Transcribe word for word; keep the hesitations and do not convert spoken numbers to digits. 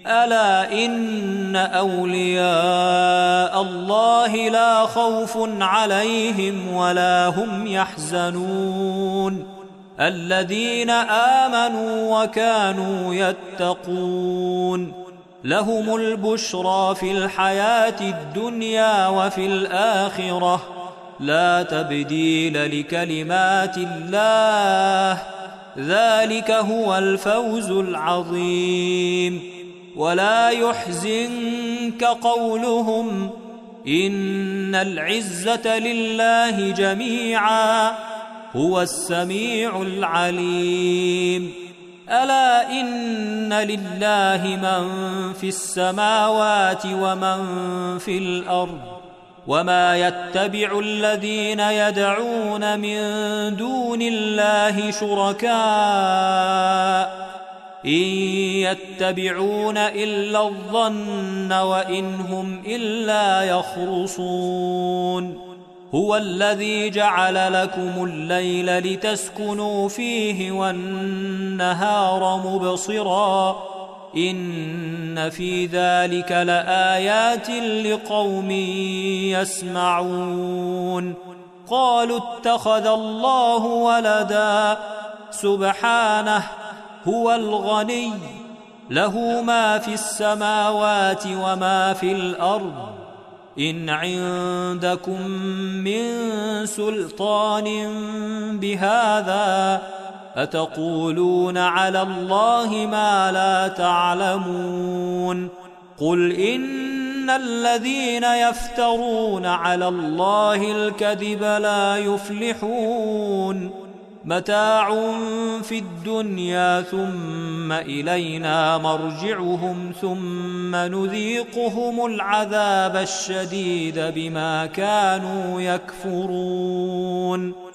ألا إن أولياء الله لا خوف عليهم ولا هم يحزنون الذين آمنوا وكانوا يتقون لهم البشرى في الحياة الدنيا وفي الآخرة لا تبديل لكلمات الله ذلك هو الفوز العظيم ولا يحزنك قولهم إن العزة لله جميعا هو السميع العليم ألا إن لله من في السماوات ومن في الأرض وما يتبع الذين يدعون من دون الله شركاء إن يتبعون إلا الظن وإن هم إلا يخرصون هو الذي جعل لكم الليل لتسكنوا فيه والنهار مبصرا إن في ذلك لآيات لقوم يسمعون قالوا اتخذ الله ولدا سبحانه هو الغني له ما في السماوات وما في الأرض إن عندكم من سلطان بهذا أتقولون على الله ما لا تعلمون قل إن الذين يفترون على الله الكذب لا يفلحون متاع في الدنيا ثم إلينا مرجعهم ثم نذيقهم العذاب الشديد بما كانوا يكفرون